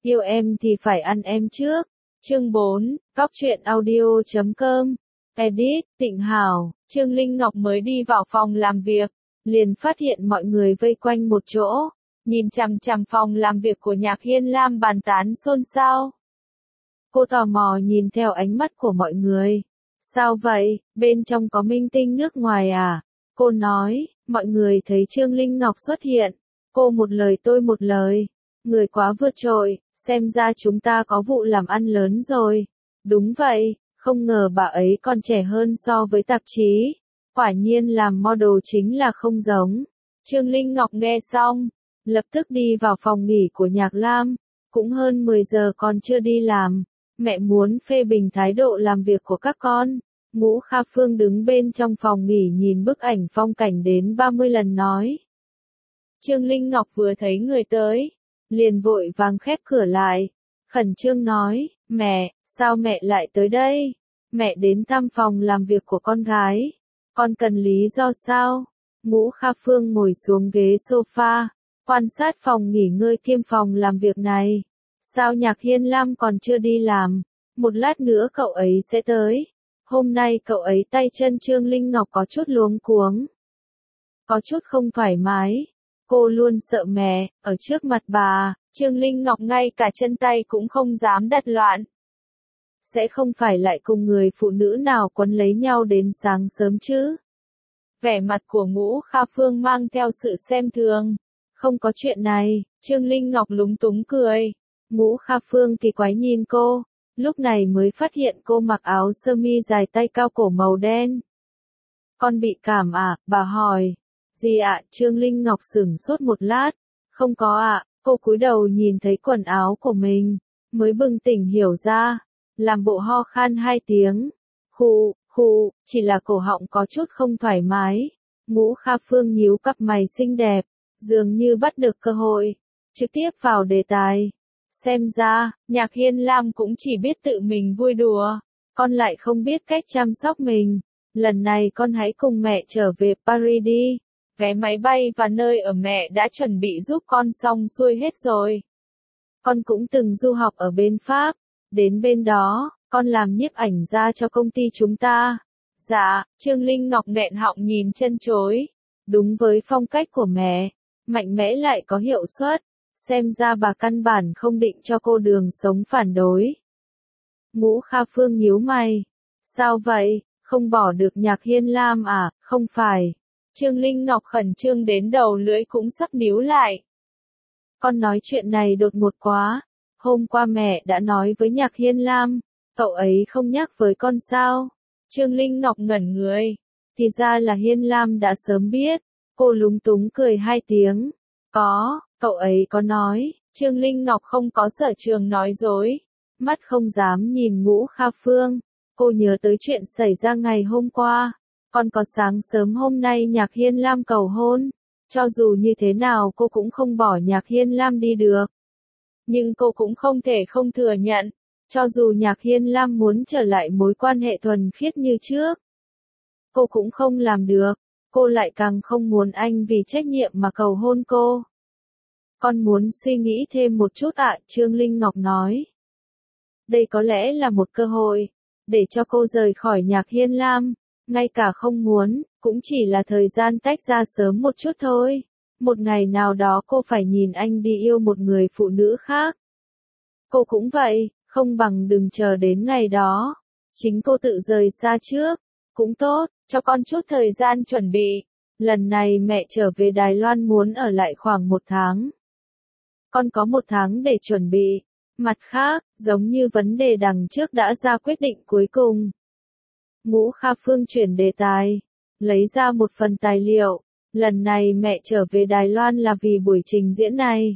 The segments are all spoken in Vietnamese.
Yêu em thì phải ăn em trước. Chương 4, Góc truyện audio.com. Edit, Tịnh Hảo. Trương Linh Ngọc mới đi vào phòng làm việc, liền phát hiện mọi người vây quanh một chỗ, nhìn chằm chằm phòng làm việc của Nhạc Hiên Lam bàn tán xôn xao. Cô tò mò nhìn theo ánh mắt của mọi người. Sao vậy, bên trong có minh tinh nước ngoài à? Cô nói, mọi người thấy Trương Linh Ngọc xuất hiện. Cô một lời tôi một lời. Người quá vượt trội, xem ra chúng ta có vụ làm ăn lớn rồi. Đúng vậy, không ngờ bà ấy còn trẻ hơn so với tạp chí. Quả nhiên làm model chính là không giống. Trương Linh Ngọc nghe xong, lập tức đi vào phòng nghỉ của Nhạc Lam. Cũng hơn 10 giờ còn chưa đi làm. Mẹ muốn phê bình thái độ làm việc của các con. Ngũ Kha Phương đứng bên trong phòng nghỉ nhìn bức ảnh phong cảnh đến 30 lần nói. Trương Linh Ngọc vừa thấy người tới, liền vội vàng khép cửa lại, khẩn trương nói, mẹ, sao mẹ lại tới đây? Mẹ đến thăm phòng làm việc của con gái. Con cần lý do sao? Ngũ Kha Phương ngồi xuống ghế sofa, quan sát phòng nghỉ ngơi kiêm phòng làm việc này. Sao Nhạc Hiên Lam còn chưa đi làm? Một lát nữa cậu ấy sẽ tới. Hôm nay cậu ấy tay chân Trương Linh Ngọc có chút luống cuống. Có chút không thoải mái. Cô luôn sợ mẹ, ở trước mặt bà, Trương Linh Ngọc ngay cả chân tay cũng không dám đặt loạn. Sẽ không phải lại cùng người phụ nữ nào quấn lấy nhau đến sáng sớm chứ? Vẻ mặt của Ngũ Kha Phương mang theo sự xem thường. Không có chuyện này, Trương Linh Ngọc lúng túng cười. Ngũ Kha Phương kỳ quái nhìn cô, lúc này mới phát hiện cô mặc áo sơ mi dài tay cao cổ màu đen. Con bị cảm à? Bà hỏi. Gì ạ? Trương Linh Ngọc sửng sốt một lát. Không có ạ. Cô cúi đầu nhìn thấy quần áo của mình, mới bừng tỉnh hiểu ra, làm bộ ho khan 2 tiếng. Khụ, chỉ là cổ họng có chút không thoải mái. Ngũ Kha Phương nhíu cặp mày xinh đẹp, dường như bắt được cơ hội, trực tiếp vào đề tài. Xem ra, Nhạc Hiên Lam cũng chỉ biết tự mình vui đùa, con lại không biết cách chăm sóc mình. Lần này con hãy cùng mẹ trở về Paris đi. Vé máy bay và nơi ở mẹ đã chuẩn bị giúp con xong xuôi hết rồi. Con cũng từng du học ở bên Pháp. Đến bên đó, con làm nhiếp ảnh gia cho công ty chúng ta. Dạ, Trương Linh Ngọc nghẹn họng nhìn chân chối. Đúng với phong cách của mẹ, mạnh mẽ lại có hiệu suất. Xem ra bà căn bản không định cho cô đường sống phản đối. Ngũ Kha Phương nhíu mày. Sao vậy, không bỏ được Nhạc Hiên Lam à? Không phải. Trương Linh Ngọc khẩn trương đến đầu lưỡi cũng sắp níu lại. Con nói chuyện này đột ngột quá. Hôm qua mẹ đã nói với Nhạc Hiên Lam, cậu ấy không nhắc với con sao? Trương Linh Ngọc ngẩn người. Thì ra là Hiên Lam đã sớm biết. Cô lúng túng cười 2 tiếng. Có, cậu ấy có nói. Trương Linh Ngọc không có sở trường nói dối. Mắt không dám nhìn Ngũ Kha Phương. Cô nhớ tới chuyện xảy ra ngày hôm qua. Còn có sáng sớm hôm nay Nhạc Hiên Lam cầu hôn. Cho dù như thế nào cô cũng không bỏ Nhạc Hiên Lam đi được. Nhưng cô cũng không thể không thừa nhận. Cho dù Nhạc Hiên Lam muốn trở lại mối quan hệ thuần khiết như trước, cô cũng không làm được. Cô lại càng không muốn anh vì trách nhiệm mà cầu hôn cô. Con muốn suy nghĩ thêm một chút ạ, Trương Linh Ngọc nói. Đây có lẽ là một cơ hội, để cho cô rời khỏi Nhạc Hiên Lam. Ngay cả không muốn, cũng chỉ là thời gian tách ra sớm một chút thôi. Một ngày nào đó cô phải nhìn anh đi yêu một người phụ nữ khác. Cô cũng vậy, không bằng đừng chờ đến ngày đó. Chính cô tự rời xa trước. Cũng tốt, cho con chút thời gian chuẩn bị. Lần này mẹ trở về Đài Loan muốn ở lại khoảng 1 tháng. Con có 1 tháng để chuẩn bị. Mặt khác, giống như vấn đề đằng trước đã ra quyết định cuối cùng. Ngũ Kha Phương chuyển đề tài, lấy ra một phần tài liệu. Lần này mẹ trở về Đài Loan là vì buổi trình diễn này.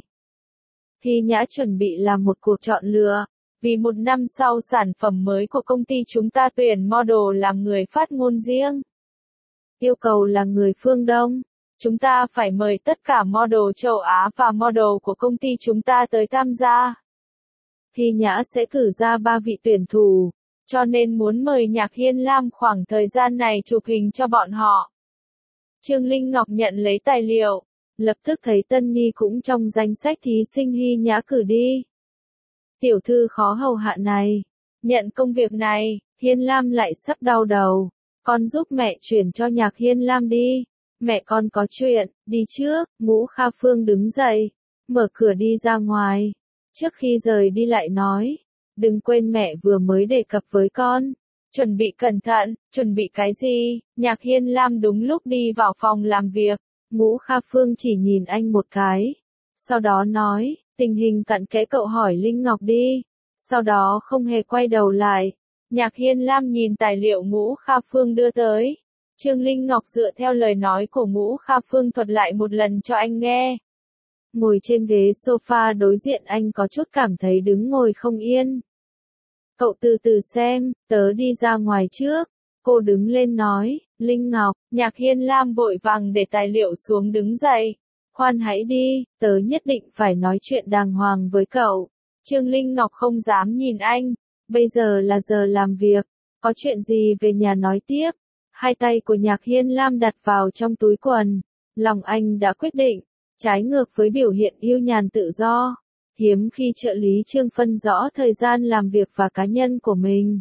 Thi Nhã chuẩn bị làm một cuộc chọn lựa. Vì 1 năm sau sản phẩm mới của công ty chúng ta tuyển model làm người phát ngôn riêng. Yêu cầu là người phương Đông. Chúng ta phải mời tất cả model châu Á và model của công ty chúng ta tới tham gia. Thi Nhã sẽ cử ra 3 vị tuyển thủ. Cho nên muốn mời Nhạc Hiên Lam khoảng thời gian này chụp hình cho bọn họ. Trương Linh Ngọc nhận lấy tài liệu, lập tức thấy Tân Nhi cũng trong danh sách thí sinh Hy Nhã cử đi. Tiểu thư khó hầu hạ này. Nhận công việc này, Hiên Lam lại sắp đau đầu. Con giúp mẹ chuyển cho Nhạc Hiên Lam đi. Mẹ con có chuyện, đi trước. Ngũ Kha Phương đứng dậy, mở cửa đi ra ngoài. Trước khi rời đi lại nói, đừng quên mẹ vừa mới đề cập với con. Chuẩn bị cẩn thận, chuẩn bị cái gì? Nhạc Hiên Lam đúng lúc đi vào phòng làm việc. Ngũ Kha Phương chỉ nhìn anh một cái. Sau đó nói, tình hình cặn kẽ cậu hỏi Linh Ngọc đi. Sau đó không hề quay đầu lại. Nhạc Hiên Lam nhìn tài liệu Ngũ Kha Phương đưa tới. Trương Linh Ngọc dựa theo lời nói của Ngũ Kha Phương thuật lại một lần cho anh nghe. Ngồi trên ghế sofa đối diện anh có chút cảm thấy đứng ngồi không yên. Cậu từ từ xem, tớ đi ra ngoài trước. Cô đứng lên nói, Linh Ngọc. Nhạc Hiên Lam vội vàng để tài liệu xuống đứng dậy. Khoan hãy đi, tớ nhất định phải nói chuyện đàng hoàng với cậu. Trương Linh Ngọc không dám nhìn anh. Bây giờ là giờ làm việc. Có chuyện gì về nhà nói tiếp. Hai tay của Nhạc Hiên Lam đặt vào trong túi quần. Lòng anh đã quyết định. Trái ngược với biểu hiện yêu nhàn tự do. Hiếm khi trợ lý Trương phân rõ thời gian làm việc và cá nhân của mình.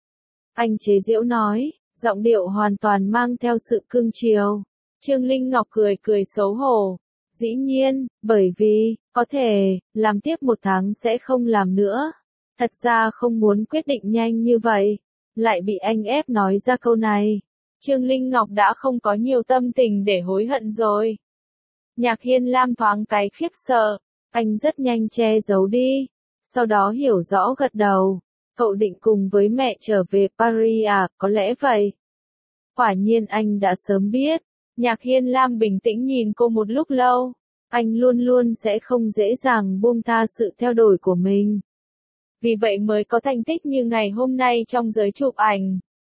Anh chế giễu nói, giọng điệu hoàn toàn mang theo sự cưng chiều. Trương Linh Ngọc cười cười xấu hổ. Dĩ nhiên, bởi vì, có thể, làm tiếp 1 tháng sẽ không làm nữa. Thật ra không muốn quyết định nhanh như vậy. Lại bị anh ép nói ra câu này. Trương Linh Ngọc đã không có nhiều tâm tình để hối hận rồi. Nhạc Hiên Lam thoáng cái khiếp sợ. Anh rất nhanh che giấu đi. Sau đó hiểu rõ gật đầu. Cậu định cùng với mẹ trở về Paris à, có lẽ vậy. Quả nhiên anh đã sớm biết. Nhạc Hiên Lam bình tĩnh nhìn cô một lúc lâu. Anh luôn luôn sẽ không dễ dàng buông tha sự theo đuổi của mình. Vì vậy mới có thành tích như ngày hôm nay trong giới chụp ảnh.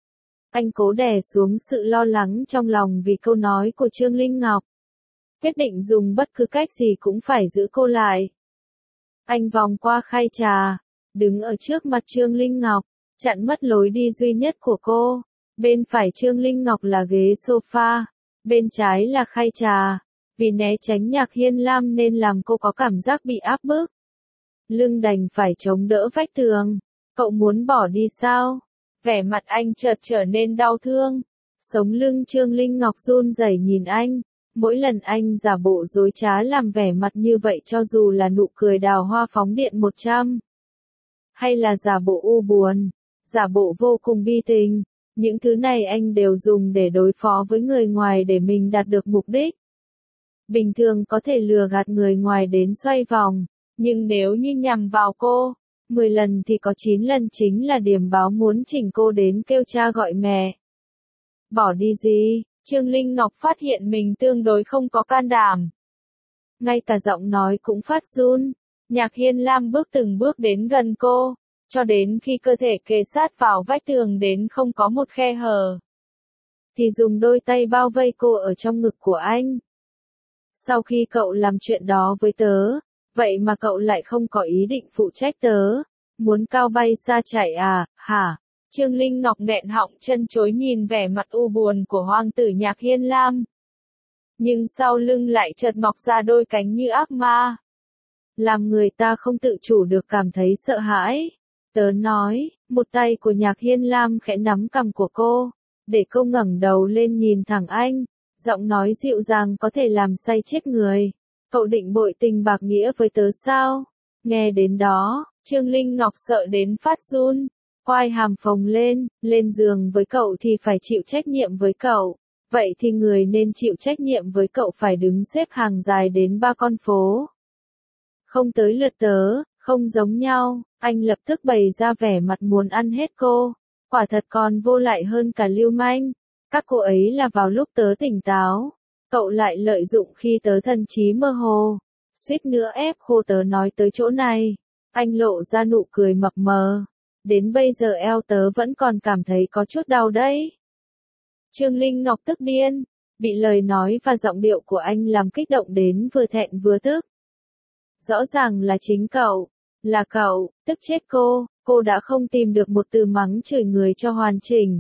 Anh cố đè xuống sự lo lắng trong lòng vì câu nói của Trương Linh Ngọc. Quyết định dùng bất cứ cách gì cũng phải giữ cô lại. Anh vòng qua khay trà, đứng ở trước mặt Trương Linh Ngọc, chặn mất lối đi duy nhất của cô. Bên phải Trương Linh Ngọc là ghế sofa, bên trái là khay trà. Vì né tránh Nhạc Hiên Lam nên làm cô có cảm giác bị áp bức. Lưng đành phải chống đỡ vách tường. Cậu muốn bỏ đi sao? Vẻ mặt anh chợt trở nên đau thương. Sống lưng Trương Linh Ngọc run rẩy nhìn anh. Mỗi lần anh giả bộ dối trá làm vẻ mặt như vậy cho dù là nụ cười đào hoa phóng điện 100. Hay là giả bộ u buồn, giả bộ vô cùng bi tình. Những thứ này anh đều dùng để đối phó với người ngoài để mình đạt được mục đích. Bình thường có thể lừa gạt người ngoài đến xoay vòng. Nhưng nếu như nhằm vào cô, 10 lần thì có 9 lần chính là điểm báo muốn chỉnh cô đến kêu cha gọi mẹ. Bỏ đi gì? Trương Linh Ngọc phát hiện mình tương đối không có can đảm. Ngay cả giọng nói cũng phát run. Nhạc Hiên Lam bước từng bước đến gần cô, cho đến khi cơ thể kề sát vào vách tường đến không có một khe hở. Thì dùng đôi tay bao vây cô ở trong ngực của anh. Sau khi cậu làm chuyện đó với tớ, vậy mà cậu lại không có ý định phụ trách tớ. Muốn cao bay xa chạy à, hả? Trương Linh Ngọc nghẹn họng chân chối nhìn vẻ mặt u buồn của hoàng tử Nhạc Hiên Lam. Nhưng sau lưng lại chợt mọc ra đôi cánh như ác ma. Làm người ta không tự chủ được cảm thấy sợ hãi. Tớ nói, một tay của Nhạc Hiên Lam khẽ nắm cằm của cô, để cô ngẩng đầu lên nhìn thẳng anh. Giọng nói dịu dàng có thể làm say chết người. Cậu định bội tình bạc nghĩa với tớ sao? Nghe đến đó, Trương Linh Ngọc sợ đến phát run. Quai hàm phồng lên giường với cậu thì phải chịu trách nhiệm với cậu. Vậy thì người nên chịu trách nhiệm với cậu phải đứng xếp hàng dài đến 3 con phố. Không tới lượt tớ, không giống nhau, anh lập tức bày ra vẻ mặt muốn ăn hết cô. Quả thật còn vô lại hơn cả lưu manh. Các cô ấy là vào lúc tớ tỉnh táo. Cậu lại lợi dụng khi tớ thần trí mơ hồ. Suýt nữa ép khô tớ nói tới chỗ này. Anh lộ ra nụ cười mập mờ. Đến bây giờ eo tớ vẫn còn cảm thấy có chút đau đấy. Trương Linh Ngọc tức điên. Bị lời nói và giọng điệu của anh làm kích động đến vừa thẹn vừa tức. Rõ ràng là chính cậu. Là cậu, tức chết cô đã không tìm được một từ mắng chửi người cho hoàn chỉnh.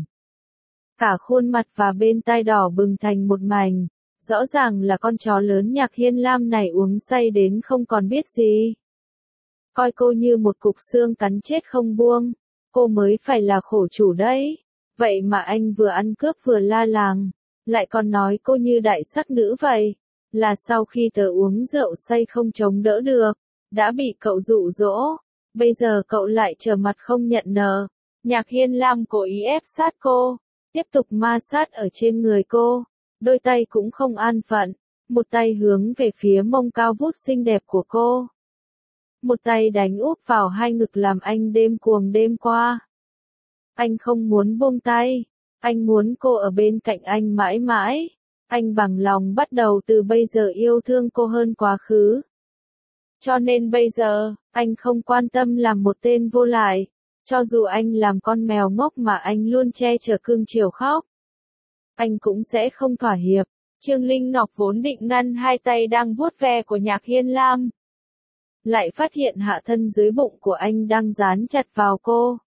Cả khuôn mặt và bên tai đỏ bừng thành một mảnh. Rõ ràng là con chó lớn Nhạc Hiên Lam này uống say đến không còn biết gì. coi cô như một cục xương cắn chết không buông, cô mới phải là khổ chủ đấy. Vậy mà anh vừa ăn cướp vừa la làng, lại còn nói cô như đại sắc nữ vậy, là sau khi tớ uống rượu say không chống đỡ được, đã bị cậu dụ dỗ, bây giờ cậu lại trở mặt không nhận nợ. Nhạc Hiên Lam cố ý ép sát cô, tiếp tục ma sát ở trên người cô, đôi tay cũng không an phận, một tay hướng về phía mông cao vút xinh đẹp của cô, một tay đánh úp vào hai ngực làm anh đêm cuồng đêm qua. Anh không muốn buông tay, anh muốn cô ở bên cạnh anh mãi mãi, anh bằng lòng bắt đầu từ bây giờ yêu thương cô hơn quá khứ. Cho nên bây giờ, anh không quan tâm làm một tên vô lại, cho dù anh làm con mèo ngốc mà anh luôn che chở cưng chiều khóc, anh cũng sẽ không thỏa hiệp. Trương Linh Ngọc vốn định ngăn hai tay đang vuốt ve của Nhạc Hiên Lam, lại phát hiện hạ thân dưới bụng của anh đang dán chặt vào cô.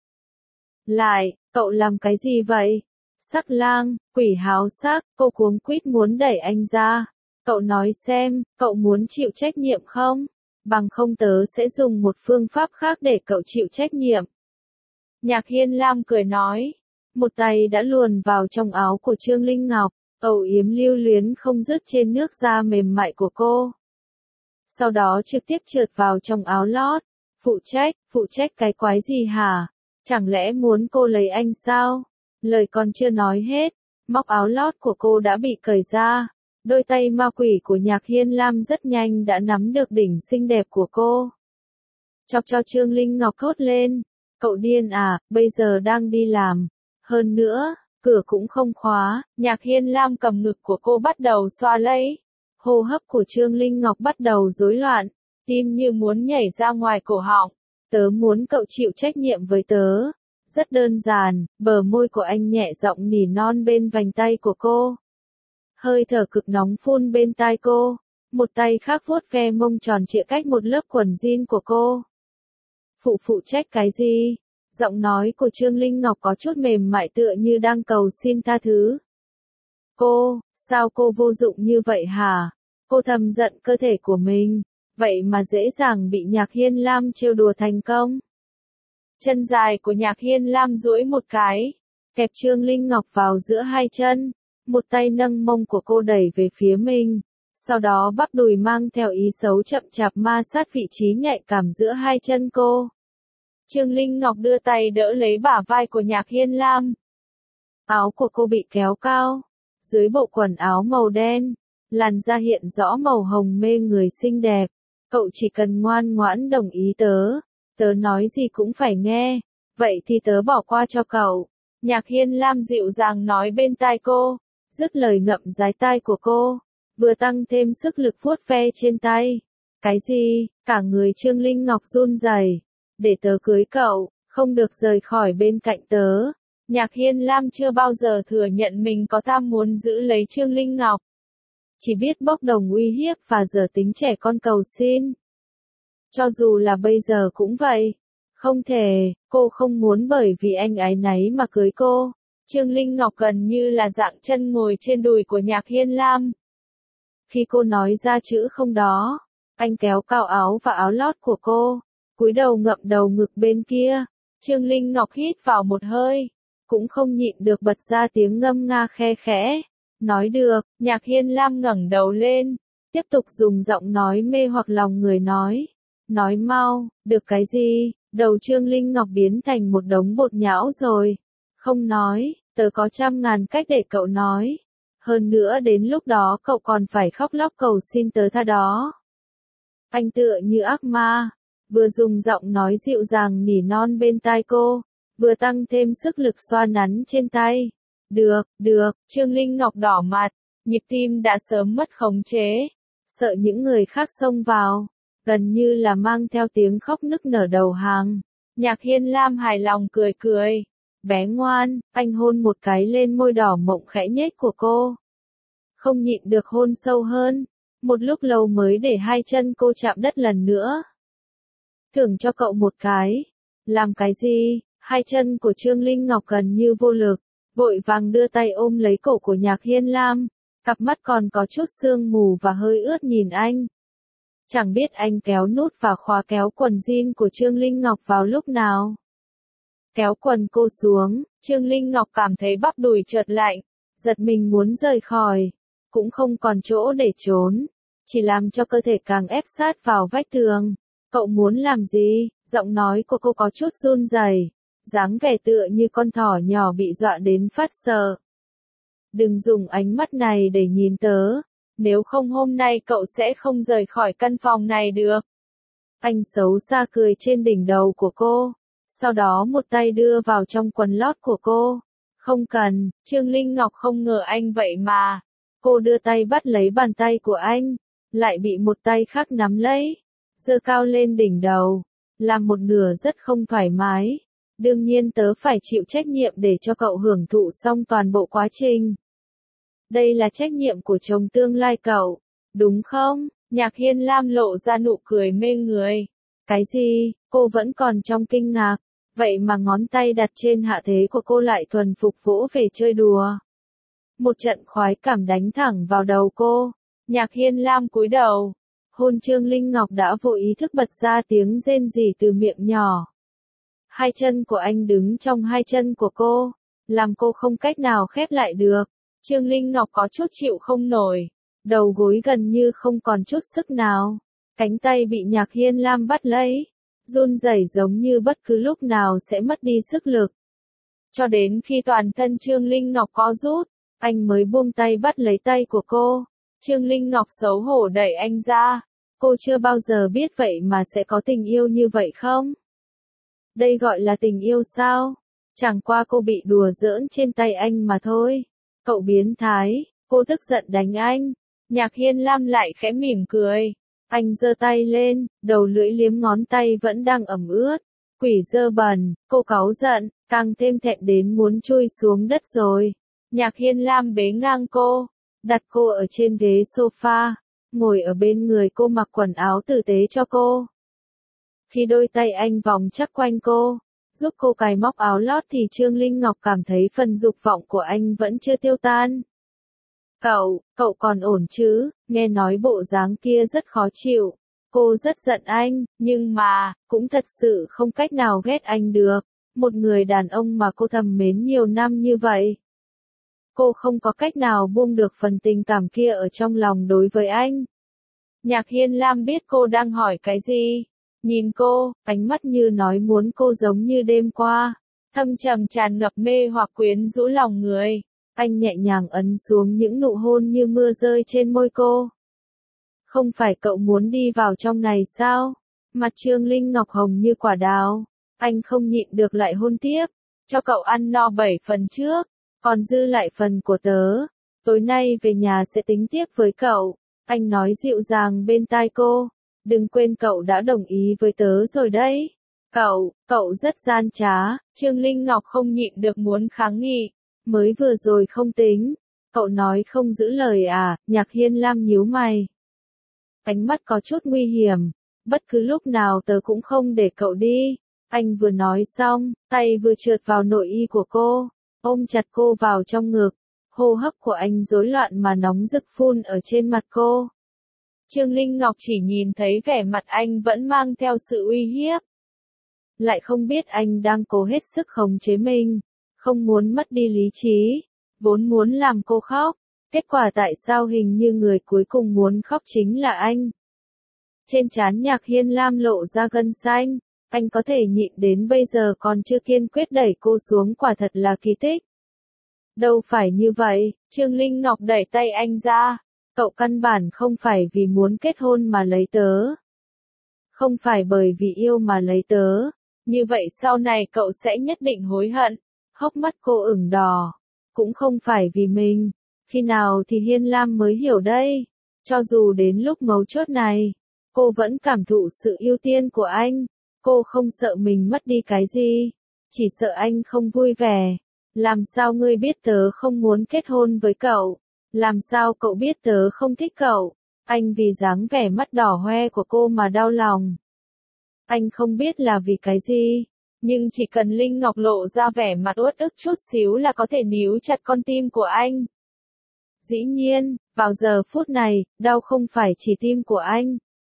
Lại, cậu làm cái gì vậy? Sắc lang, quỷ háo sắc, cô cuống quýt muốn đẩy anh ra. Cậu nói xem, cậu muốn chịu trách nhiệm không? Bằng không tớ sẽ dùng một phương pháp khác để cậu chịu trách nhiệm. Nhạc Hiên Lam cười nói, một tay đã luồn vào trong áo của Trương Linh Ngọc, âu yếm lưu luyến không dứt trên nước da mềm mại của cô. Sau đó trực tiếp trượt vào trong áo lót. Phụ trách cái quái gì hả? Chẳng lẽ muốn cô lấy anh sao? Lời còn chưa nói hết, móc áo lót của cô đã bị cởi ra. Đôi tay ma quỷ của Nhạc Hiên Lam rất nhanh đã nắm được đỉnh xinh đẹp của cô. Chọc cho Trương Linh Ngọc thốt lên. Cậu điên à, bây giờ đang đi làm. Hơn nữa, cửa cũng không khóa. Nhạc Hiên Lam cầm ngực của cô bắt đầu xoa lấy. Hô hấp của Trương Linh Ngọc bắt đầu rối loạn, tim như muốn nhảy ra ngoài cổ họng. Tớ muốn cậu chịu trách nhiệm với tớ. Rất đơn giản, bờ môi của anh nhẹ giọng nỉ non bên vành tay của cô. Hơi thở cực nóng phun bên tai cô, một tay khác vuốt ve mông tròn trịa cách một lớp quần jean của cô. Phụ trách cái gì? Giọng nói của Trương Linh Ngọc có chút mềm mại tựa như đang cầu xin tha thứ. Sao cô vô dụng như vậy hả? Cô thầm giận cơ thể của mình, vậy mà dễ dàng bị Nhạc Hiên Lam trêu đùa thành công. Chân dài của Nhạc Hiên Lam duỗi một cái, kẹp Trương Linh Ngọc vào giữa hai chân, một tay nâng mông của cô đẩy về phía mình, sau đó bắp đùi mang theo ý xấu chậm chạp ma sát vị trí nhạy cảm giữa hai chân cô. Trương Linh Ngọc đưa tay đỡ lấy bả vai của Nhạc Hiên Lam. Áo của cô bị kéo cao, dưới bộ quần áo màu đen, làn da hiện rõ màu hồng mê người xinh đẹp. Cậu chỉ cần ngoan ngoãn đồng ý tớ nói gì cũng phải nghe, vậy thì tớ bỏ qua cho cậu. Nhạc Hiên Lam dịu dàng nói bên tai cô, dứt lời ngậm dái tai của cô, vừa tăng thêm sức lực vuốt ve trên tay. Cái gì? Cả người Trương Linh Ngọc run rẩy. Để tớ cưới cậu, không được rời khỏi bên cạnh tớ. Nhạc Hiên Lam chưa bao giờ thừa nhận mình có tham muốn giữ lấy Trương Linh Ngọc. Chỉ biết bốc đồng uy hiếp và giờ tính trẻ con cầu xin. Cho dù là bây giờ cũng vậy. Không thể, cô không muốn bởi vì anh áy náy mà cưới cô. Trương Linh Ngọc gần như là dạng chân ngồi trên đùi của Nhạc Hiên Lam. Khi cô nói ra chữ không đó, anh kéo cao áo và áo lót của cô, cúi đầu ngậm đầu ngực bên kia. Trương Linh Ngọc hít vào một hơi, cũng không nhịn được bật ra tiếng ngâm nga khe khẽ. Nói được, Nhạc Hiên Lam ngẩng đầu lên, tiếp tục dùng giọng nói mê hoặc lòng người nói. Nói mau, được cái gì? Đầu Trương Linh Ngọc biến thành một đống bột nhão rồi. Không nói, tớ có 100.000 cách để cậu nói. Hơn nữa đến lúc đó cậu còn phải khóc lóc cầu xin tớ tha đó. Anh tựa như ác ma, vừa dùng giọng nói dịu dàng nỉ non bên tai cô, vừa tăng thêm sức lực xoa nắn trên tay. Được, Trương Linh Ngọc đỏ mặt, nhịp tim đã sớm mất khống chế, sợ những người khác xông vào, gần như là mang theo tiếng khóc nức nở đầu hàng. Nhạc Hiên Lam hài lòng cười cười. Bé ngoan, anh hôn một cái lên môi đỏ mộng khẽ nhếch của cô. Không nhịn được hôn sâu hơn, một lúc lâu mới để hai chân cô chạm đất lần nữa. Thưởng cho cậu một cái. Làm cái gì? Hai chân của Trương Linh Ngọc gần như vô lực, vội vàng đưa tay ôm lấy cổ của Nhạc Hiên Lam, cặp mắt còn có chút sương mù và hơi ướt nhìn anh. Chẳng biết anh kéo nút và khóa kéo quần jean của Trương Linh Ngọc vào lúc nào. Kéo quần cô xuống, Trương Linh Ngọc cảm thấy bắp đùi chợt lạnh, giật mình muốn rời khỏi, cũng không còn chỗ để trốn, chỉ làm cho cơ thể càng ép sát vào vách tường. Cậu muốn làm gì? Giọng nói của cô có chút run rẩy, dáng vẻ tựa như con thỏ nhỏ bị dọa đến phát sợ. Đừng dùng ánh mắt này để nhìn tớ, nếu không hôm nay cậu sẽ không rời khỏi căn phòng này được. Anh xấu xa cười trên đỉnh đầu của cô, sau đó một tay đưa vào trong quần lót của cô. Không cần, Trương Linh Ngọc không ngờ anh vậy mà. Cô đưa tay bắt lấy bàn tay của anh, lại bị một tay khác nắm lấy, giơ cao lên đỉnh đầu, làm một nửa rất không thoải mái. Đương nhiên tớ phải chịu trách nhiệm để cho cậu hưởng thụ xong toàn bộ quá trình. Đây là trách nhiệm của chồng tương lai cậu, đúng không? Nhạc Hiên Lam lộ ra nụ cười mê người. Cái gì? Cô vẫn còn trong kinh ngạc, vậy mà ngón tay đặt trên hạ thế của cô lại thuần phục vỗ về chơi đùa. Một trận khoái cảm đánh thẳng vào đầu cô. Nhạc Hiên Lam cúi đầu, hôn Trương Linh Ngọc đã vô ý thức bật ra tiếng rên rỉ từ miệng nhỏ. Hai chân của anh đứng trong hai chân của cô, làm cô không cách nào khép lại được. Trương Linh Ngọc có chút chịu không nổi, đầu gối gần như không còn chút sức nào. Cánh tay bị Nhạc Hiên Lam bắt lấy, run rẩy giống như bất cứ lúc nào sẽ mất đi sức lực. Cho đến khi toàn thân Trương Linh Ngọc co rút, anh mới buông tay bắt lấy tay của cô. Trương Linh Ngọc xấu hổ đẩy anh ra. Cô chưa bao giờ biết vậy mà sẽ có tình yêu như vậy không? Đây gọi là tình yêu sao? Chẳng qua cô bị đùa giỡn trên tay anh mà thôi. Cậu biến thái, cô tức giận đánh anh. Nhạc Hiên Lam lại khẽ mỉm cười. Anh giơ tay lên, đầu lưỡi liếm ngón tay vẫn đang ẩm ướt. Quỷ dơ bẩn, cô cáu giận, càng thêm thẹn đến muốn chui xuống đất rồi. Nhạc Hiên Lam bế ngang cô, đặt cô ở trên ghế sofa, ngồi ở bên người cô mặc quần áo tử tế cho cô. Khi đôi tay anh vòng chắc quanh cô, giúp cô cài móc áo lót thì Trương Linh Ngọc cảm thấy phần dục vọng của anh vẫn chưa tiêu tan. Cậu còn ổn chứ? Nghe nói bộ dáng kia rất khó chịu. Cô rất giận anh, nhưng mà, cũng thật sự không cách nào ghét anh được. Một người đàn ông mà cô thầm mến nhiều năm như vậy. Cô không có cách nào buông được phần tình cảm kia ở trong lòng đối với anh. Nhạc Hiên Lam biết cô đang hỏi cái gì. Nhìn cô, ánh mắt như nói muốn cô giống như đêm qua. Thâm trầm tràn ngập mê hoặc quyến rũ lòng người. Anh nhẹ nhàng ấn xuống những nụ hôn như mưa rơi trên môi cô. Không phải cậu muốn đi vào trong này sao? Mặt Trương Linh Ngọc hồng như quả đào. Anh không nhịn được lại hôn tiếp. Cho cậu ăn no 7 phần trước. Còn dư lại phần của tớ. Tối nay về nhà sẽ tính tiếp với cậu. Anh nói dịu dàng bên tai cô. Đừng quên cậu đã đồng ý với tớ rồi đấy. Cậu rất gian trá. Trương Linh Ngọc không nhịn được muốn kháng nghị. Mới vừa rồi không tính. Cậu nói không giữ lời à? Nhạc Hiên Lam nhíu mày. Ánh mắt có chút nguy hiểm. Bất cứ lúc nào tớ cũng không để cậu đi. Anh vừa nói xong, tay vừa trượt vào nội y của cô, ôm chặt cô vào trong ngực. Hô hấp của anh rối loạn mà nóng rực phun ở trên mặt cô. Trương Linh Ngọc chỉ nhìn thấy vẻ mặt anh vẫn mang theo sự uy hiếp. Lại không biết anh đang cố hết sức khống chế mình, không muốn mất đi lý trí, vốn muốn làm cô khóc. Kết quả tại sao hình như người cuối cùng muốn khóc chính là anh. Trên trán Nhạc Hiên Lam lộ ra gân xanh, anh có thể nhịn đến bây giờ còn chưa kiên quyết đẩy cô xuống, quả thật là kỳ tích. Đâu phải như vậy, Trương Linh Ngọc đẩy tay anh ra. Cậu căn bản không phải vì muốn kết hôn mà lấy tớ. Không phải bởi vì yêu mà lấy tớ. Như vậy sau này cậu sẽ nhất định hối hận. Hốc mắt cô ửng đỏ. Cũng không phải vì mình. Khi nào thì Hiên Lam mới hiểu đây. Cho dù đến lúc mấu chốt này, cô vẫn cảm thụ sự ưu tiên của anh. Cô không sợ mình mất đi cái gì. Chỉ sợ anh không vui vẻ. Làm sao ngươi biết tớ không muốn kết hôn với cậu? Làm sao cậu biết tớ không thích cậu? Anh vì dáng vẻ mắt đỏ hoe của cô mà đau lòng. Anh không biết là vì cái gì, nhưng chỉ cần Linh Ngọc lộ ra vẻ mặt uất ức chút xíu là có thể níu chặt con tim của anh. Dĩ nhiên, vào giờ phút này, đau không phải chỉ tim của anh.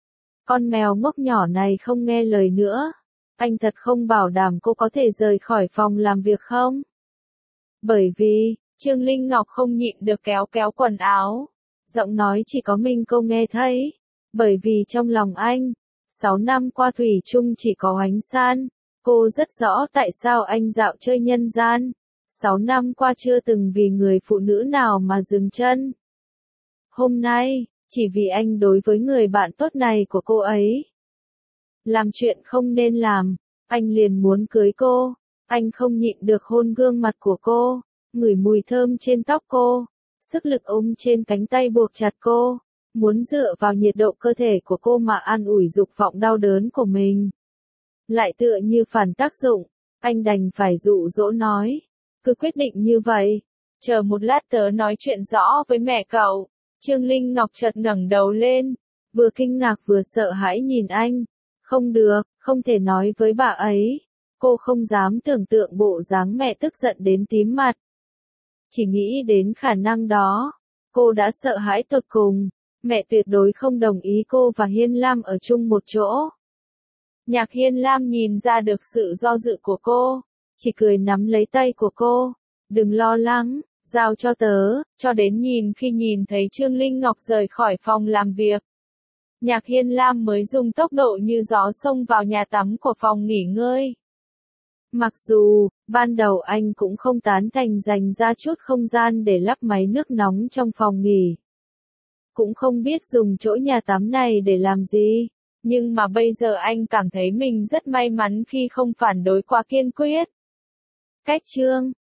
Con mèo ngốc nhỏ này không nghe lời nữa. Anh thật không bảo đảm cô có thể rời khỏi phòng làm việc không? Bởi vì, Trương Linh Ngọc không nhịn được kéo kéo quần áo. Giọng nói chỉ có mình cô nghe thấy. Bởi vì trong lòng anh, 6 năm qua thủy chung chỉ có Ánh San. Cô rất rõ tại sao anh dạo chơi nhân gian. 6 năm qua chưa từng vì người phụ nữ nào mà dừng chân. Hôm nay, chỉ vì anh đối với người bạn tốt này của cô ấy làm chuyện không nên làm, anh liền muốn cưới cô. Anh không nhịn được hôn gương mặt của cô, ngửi mùi thơm trên tóc cô, sức lực ôm trên cánh tay buộc chặt cô, muốn dựa vào nhiệt độ cơ thể của cô mà an ủi dục vọng đau đớn của mình. Lại tựa như phản tác dụng, anh đành phải dụ dỗ nói, cứ quyết định như vậy, chờ một lát tớ nói chuyện rõ với mẹ cậu. Trương Linh Ngọc chợt ngẩng đầu lên, vừa kinh ngạc vừa sợ hãi nhìn anh. Không được, không thể nói với bà ấy. Cô không dám tưởng tượng bộ dáng mẹ tức giận đến tím mặt. Chỉ nghĩ đến khả năng đó, cô đã sợ hãi tột cùng. Mẹ tuyệt đối không đồng ý cô và Hiên Lam ở chung một chỗ. Nhạc Hiên Lam nhìn ra được sự do dự của cô, chỉ cười nắm lấy tay của cô. Đừng lo lắng, giao cho tớ, cho đến khi nhìn thấy Trương Linh Ngọc rời khỏi phòng làm việc. Nhạc Hiên Lam mới dùng tốc độ như gió xông vào nhà tắm của phòng nghỉ ngơi. Mặc dù, ban đầu anh cũng không tán thành dành ra chút không gian để lắp máy nước nóng trong phòng nghỉ. Cũng không biết dùng chỗ nhà tắm này để làm gì, nhưng mà bây giờ anh cảm thấy mình rất may mắn khi không phản đối quá kiên quyết. Cách chương